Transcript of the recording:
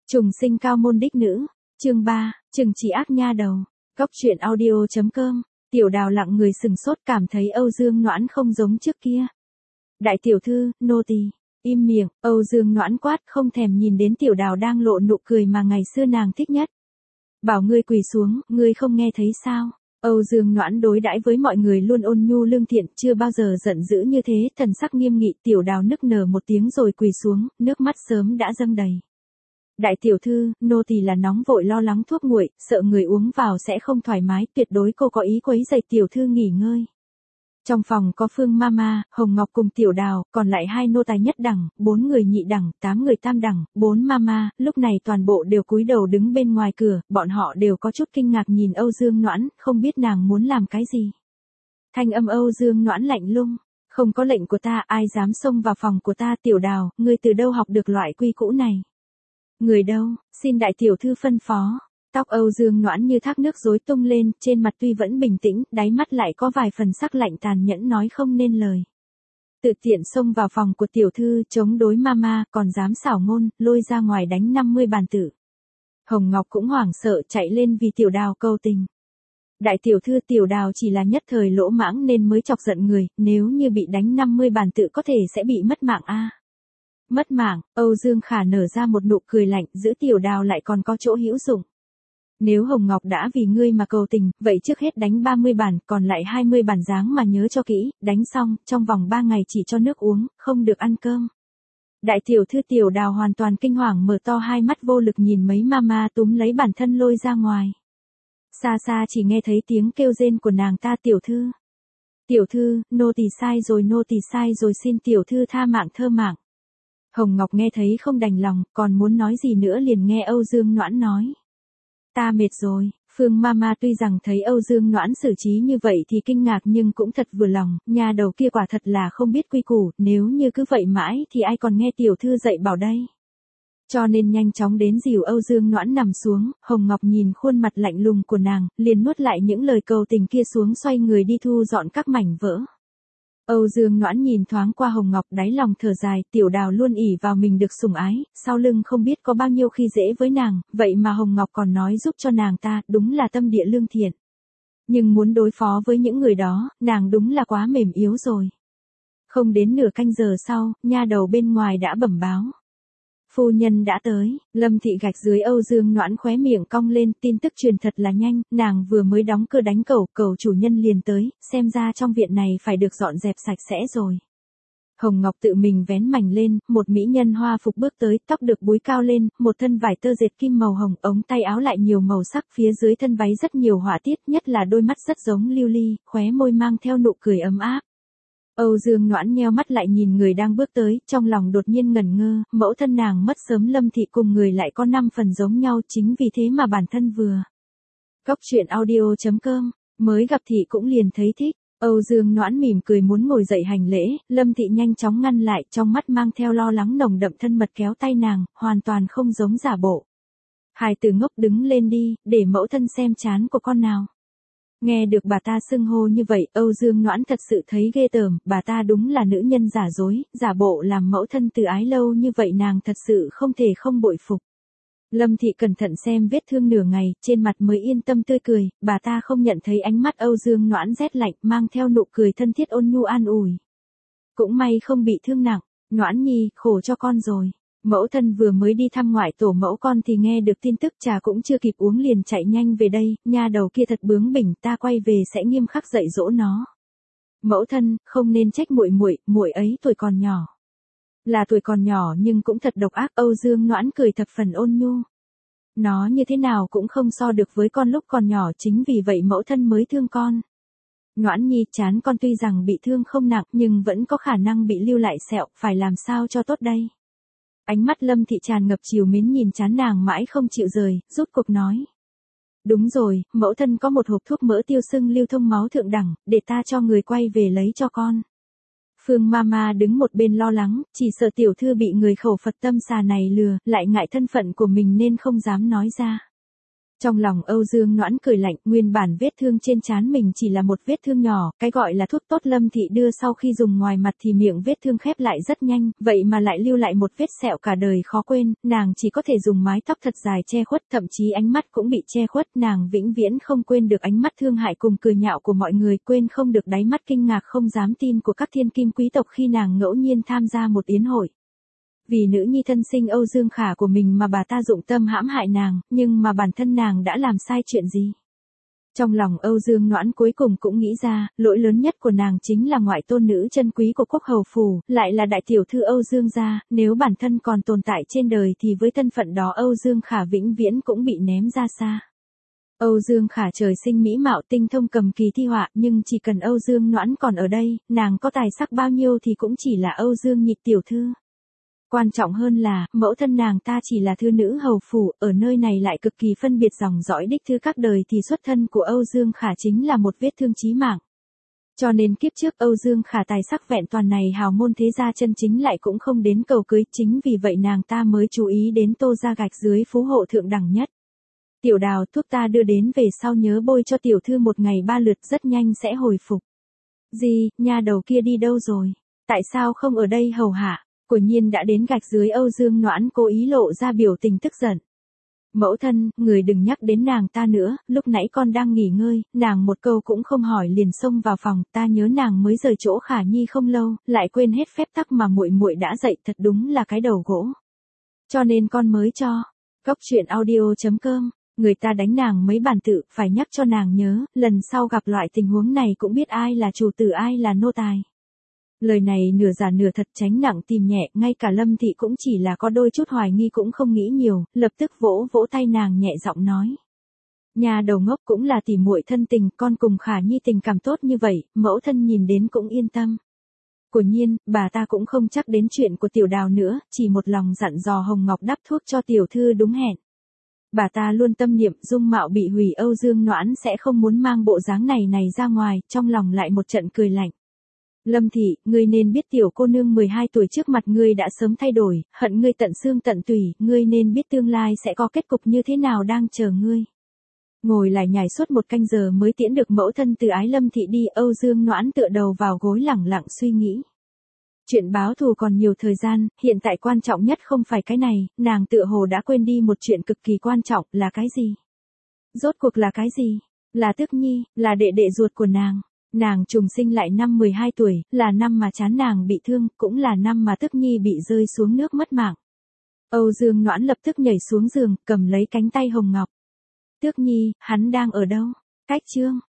Trùng sinh cao môn đích nữ, chương 3, trừng trị ác nha đầu, Cóc truyện audio.com, Tiểu Đào lặng người sừng sốt cảm thấy Âu Dương Noãn không giống trước kia. Đại tiểu thư, nô tỳ, im miệng, Âu Dương Noãn quát không thèm nhìn đến Tiểu Đào đang lộ nụ cười mà ngày xưa nàng thích nhất. Bảo ngươi quỳ xuống, ngươi không nghe thấy sao? Âu Dương Noãn đối đãi với mọi người luôn ôn nhu lương thiện, chưa bao giờ giận dữ như thế, thần sắc nghiêm nghị. Tiểu Đào nức nở một tiếng rồi quỳ xuống, nước mắt sớm đã dâng đầy. Đại tiểu thư, nô tỳ là nóng vội lo lắng thuốc nguội, sợ người uống vào sẽ không thoải mái, tuyệt đối cô có ý quấy rầy tiểu thư nghỉ ngơi. Trong phòng có Phương Mama, Hồng Ngọc cùng Tiểu Đào, còn lại 2 nô tài nhất đẳng, 4 người nhị đẳng, 8 người tam đẳng, 4 Mama, lúc này toàn bộ đều cúi đầu đứng bên ngoài cửa, bọn họ đều có chút kinh ngạc nhìn Âu Dương Noãn, không biết nàng muốn làm cái gì. Thanh âm Âu Dương Noãn lạnh lùng, không có lệnh của ta ai dám xông vào phòng của ta. Tiểu Đào, ngươi từ đâu học được loại quy cũ này? Người đâu, xin đại tiểu thư phân phó. Tóc Âu Dương Noãn như thác nước rối tung lên, trên mặt tuy vẫn bình tĩnh, đáy mắt lại có vài phần sắc lạnh tàn nhẫn nói không nên lời. Tự tiện xông vào phòng của tiểu thư, chống đối mama, còn dám xảo ngôn, lôi ra ngoài đánh 50 bàn tử. Hồng Ngọc cũng hoảng sợ chạy lên vì Tiểu Đào cầu tình. Đại tiểu thư, Tiểu Đào chỉ là nhất thời lỗ mãng nên mới chọc giận người, nếu như bị đánh 50 bàn tử có thể sẽ bị mất mạng a. Mất mạng, Âu Dương Khả nở ra một nụ cười lạnh, giữ Tiểu Đào lại còn có chỗ hữu dụng. Nếu Hồng Ngọc đã vì ngươi mà cầu tình, vậy trước hết đánh 30 bản, còn lại 20 bản dáng mà nhớ cho kỹ, đánh xong, trong vòng 3 ngày chỉ cho nước uống, không được ăn cơm. Đại tiểu thư Tiểu Đào hoàn toàn kinh hoàng mở to hai mắt vô lực nhìn mấy mama túm lấy bản thân lôi ra ngoài. Xa xa chỉ nghe thấy tiếng kêu rên của nàng ta. Tiểu thư, tiểu thư, nô tỳ sai rồi xin tiểu thư tha mạng thơ mạng. Hồng Ngọc nghe thấy không đành lòng, còn muốn nói gì nữa liền nghe Âu Dương Noãn nói. Ta mệt rồi. Phương Mama tuy rằng thấy Âu Dương Noãn xử trí như vậy thì kinh ngạc nhưng cũng thật vừa lòng, nhà đầu kia quả thật là không biết quy củ, nếu như cứ vậy mãi thì ai còn nghe tiểu thư dạy bảo đây. Cho nên nhanh chóng đến dìu Âu Dương Noãn nằm xuống, Hồng Ngọc nhìn khuôn mặt lạnh lùng của nàng, liền nuốt lại những lời cầu tình kia xuống xoay người đi thu dọn các mảnh vỡ. Âu Dương Noãn nhìn thoáng qua Hồng Ngọc đáy lòng thở dài, Tiểu Đào luôn ỷ vào mình được sủng ái, sau lưng không biết có bao nhiêu khi dễ với nàng, vậy mà Hồng Ngọc còn nói giúp cho nàng ta, đúng là tâm địa lương thiện. Nhưng muốn đối phó với những người đó, nàng đúng là quá mềm yếu rồi. Không đến nửa canh giờ sau, nha đầu bên ngoài đã bẩm báo. Phu nhân đã tới. Lâm Thị gạch dưới Âu Dương Noãn khóe miệng cong lên, tin tức truyền thật là nhanh, nàng vừa mới đóng cửa đánh cẩu chủ nhân liền tới, xem ra trong viện này phải được dọn dẹp sạch sẽ rồi. Hồng Ngọc tự mình vén mảnh lên, một mỹ nhân hoa phục bước tới, tóc được búi cao lên, một thân vải tơ dệt kim màu hồng, ống tay áo lại nhiều màu sắc, phía dưới thân váy rất nhiều họa tiết, nhất là đôi mắt rất giống lưu ly, khóe môi mang theo nụ cười ấm áp. Âu Dương Noãn nheo mắt lại nhìn người đang bước tới, trong lòng đột nhiên ngẩn ngơ, mẫu thân nàng mất sớm, Lâm Thị cùng người lại có 5 phần giống nhau, chính vì thế mà bản thân vừa. Cóc truyện audio.com, mới gặp thì cũng liền thấy thích. Âu Dương Noãn mỉm cười muốn ngồi dậy hành lễ, Lâm Thị nhanh chóng ngăn lại, trong mắt mang theo lo lắng nồng đậm, thân mật kéo tay nàng, hoàn toàn không giống giả bộ. Hài tử ngốc, đứng lên đi, để mẫu thân xem trán của con nào. Nghe được bà ta xưng hô như vậy, Âu Dương Noãn thật sự thấy ghê tởm, bà ta đúng là nữ nhân giả dối, giả bộ làm mẫu thân từ ái lâu như vậy, nàng thật sự không thể không bội phục. Lâm Thị cẩn thận xem vết thương nửa ngày, trên mặt mới yên tâm tươi cười, bà ta không nhận thấy ánh mắt Âu Dương Noãn rét lạnh, mang theo nụ cười thân thiết ôn nhu an ủi. Cũng may không bị thương nặng, Noãn nhi, khổ cho con rồi. Mẫu thân vừa mới đi thăm ngoại tổ mẫu con thì nghe được tin tức, trà cũng chưa kịp uống liền chạy nhanh về đây, nha đầu kia thật bướng bỉnh, ta quay về sẽ nghiêm khắc dạy dỗ nó. Mẫu thân, không nên trách muội ấy tuổi còn nhỏ. Là tuổi còn nhỏ nhưng cũng thật độc ác. Âu Dương Noãn cười thập phần ôn nhu. Nó như thế nào cũng không so được với con lúc còn nhỏ, chính vì vậy mẫu thân mới thương con. Noãn nhi, trán con tuy rằng bị thương không nặng nhưng vẫn có khả năng bị lưu lại sẹo, phải làm sao cho tốt đây? Ánh mắt Lâm Thị tràn ngập trìu mến nhìn trán nàng mãi không chịu rời, rút cuộc nói. Đúng rồi, mẫu thân có một hộp thuốc mỡ tiêu sưng lưu thông máu thượng đẳng, để ta cho người quay về lấy cho con. Phương Mama đứng một bên lo lắng, chỉ sợ tiểu thư bị người khẩu Phật tâm xà này lừa, lại ngại thân phận của mình nên không dám nói ra. Trong lòng Âu Dương Noãn cười lạnh, nguyên bản vết thương trên trán mình chỉ là một vết thương nhỏ, cái gọi là thuốc tốt Lâm Thị đưa sau khi dùng ngoài mặt thì miệng vết thương khép lại rất nhanh, vậy mà lại lưu lại một vết sẹo cả đời khó quên, nàng chỉ có thể dùng mái tóc thật dài che khuất, thậm chí ánh mắt cũng bị che khuất, nàng vĩnh viễn không quên được ánh mắt thương hại cùng cười nhạo của mọi người, quên không được đáy mắt kinh ngạc không dám tin của các thiên kim quý tộc khi nàng ngẫu nhiên tham gia một yến hội. Vì nữ nhi thân sinh Âu Dương Khả của mình mà bà ta dụng tâm hãm hại nàng, nhưng mà bản thân nàng đã làm sai chuyện gì? Trong lòng Âu Dương Noãn cuối cùng cũng nghĩ ra, lỗi lớn nhất của nàng chính là ngoại tôn nữ chân quý của quốc hầu phủ, lại là đại tiểu thư Âu Dương gia, nếu bản thân còn tồn tại trên đời thì với thân phận đó Âu Dương Khả vĩnh viễn cũng bị ném ra xa. Âu Dương Khả trời sinh mỹ mạo tinh thông cầm kỳ thi họa, nhưng chỉ cần Âu Dương Noãn còn ở đây, nàng có tài sắc bao nhiêu thì cũng chỉ là Âu Dương nhị tiểu thư. Quan trọng hơn là, mẫu thân nàng ta chỉ là thư nữ hầu phủ, ở nơi này lại cực kỳ phân biệt dòng dõi đích thư các đời thì xuất thân của Âu Dương Khả chính là một vết thương chí mạng. Cho nên kiếp trước Âu Dương Khả tài sắc vẹn toàn này hào môn thế gia chân chính lại cũng không đến cầu cưới, chính vì vậy nàng ta mới chú ý đến Tô gia gạch dưới phú hộ thượng đẳng nhất. Tiểu Đào, thuốc ta đưa đến về sau nhớ bôi cho tiểu thư 1 ngày 3 lượt, rất nhanh sẽ hồi phục. Gì, nha đầu kia đi đâu rồi? Tại sao không ở đây hầu hạ? Của nhiên đã đến gạch dưới. Âu Dương Noãn cố ý lộ ra biểu tình tức giận. Mẫu thân, người đừng nhắc đến nàng ta nữa, lúc nãy con đang nghỉ ngơi, nàng một câu cũng không hỏi liền xông vào phòng, ta nhớ nàng mới rời chỗ Khả Nhi không lâu, lại quên hết phép tắc mà muội muội đã dạy, thật đúng là cái đầu gỗ. Cho nên con mới cho. Cốc truyện audio.com, người ta đánh nàng mấy bàn tự, phải nhắc cho nàng nhớ, lần sau gặp loại tình huống này cũng biết ai là chủ tử ai là nô tài. Lời này nửa giả nửa thật, tránh nặng tìm nhẹ, ngay cả Lâm Thị cũng chỉ là có đôi chút hoài nghi cũng không nghĩ nhiều, lập tức vỗ vỗ tay nàng nhẹ giọng nói. Nhà đầu ngốc, cũng là tỉ muội thân tình, con cùng Khả Nhi tình cảm tốt như vậy, mẫu thân nhìn đến cũng yên tâm. Của nhiên, bà ta cũng không chắc đến chuyện của Tiểu Đào nữa, chỉ một lòng dặn dò Hồng Ngọc đắp thuốc cho tiểu thư đúng hẹn. Bà ta luôn tâm niệm dung mạo bị hủy, Âu Dương Noãn sẽ không muốn mang bộ dáng này ra ngoài, trong lòng lại một trận cười lạnh. Lâm Thị, ngươi nên biết tiểu cô nương 12 tuổi trước mặt ngươi đã sớm thay đổi, hận ngươi tận xương tận tủy, ngươi nên biết tương lai sẽ có kết cục như thế nào đang chờ ngươi. Ngồi lại nhảy suốt 1 canh giờ mới tiễn được mẫu thân từ ái Lâm Thị đi, Âu Dương Noãn tựa đầu vào gối lẳng lặng suy nghĩ. Chuyện báo thù còn nhiều thời gian, hiện tại quan trọng nhất không phải cái này, nàng tựa hồ đã quên đi một chuyện cực kỳ quan trọng, là cái gì? Rốt cuộc là cái gì? Là Tước Nhi, là đệ đệ ruột của nàng. Nàng trùng sinh lại năm 12 tuổi, là năm mà trán nàng bị thương, cũng là năm mà Tước Nhi bị rơi xuống nước mất mạng. Âu Dương Noãn lập tức nhảy xuống giường, cầm lấy cánh tay Hồng Ngọc. Tước Nhi, hắn đang ở đâu? Cách chương.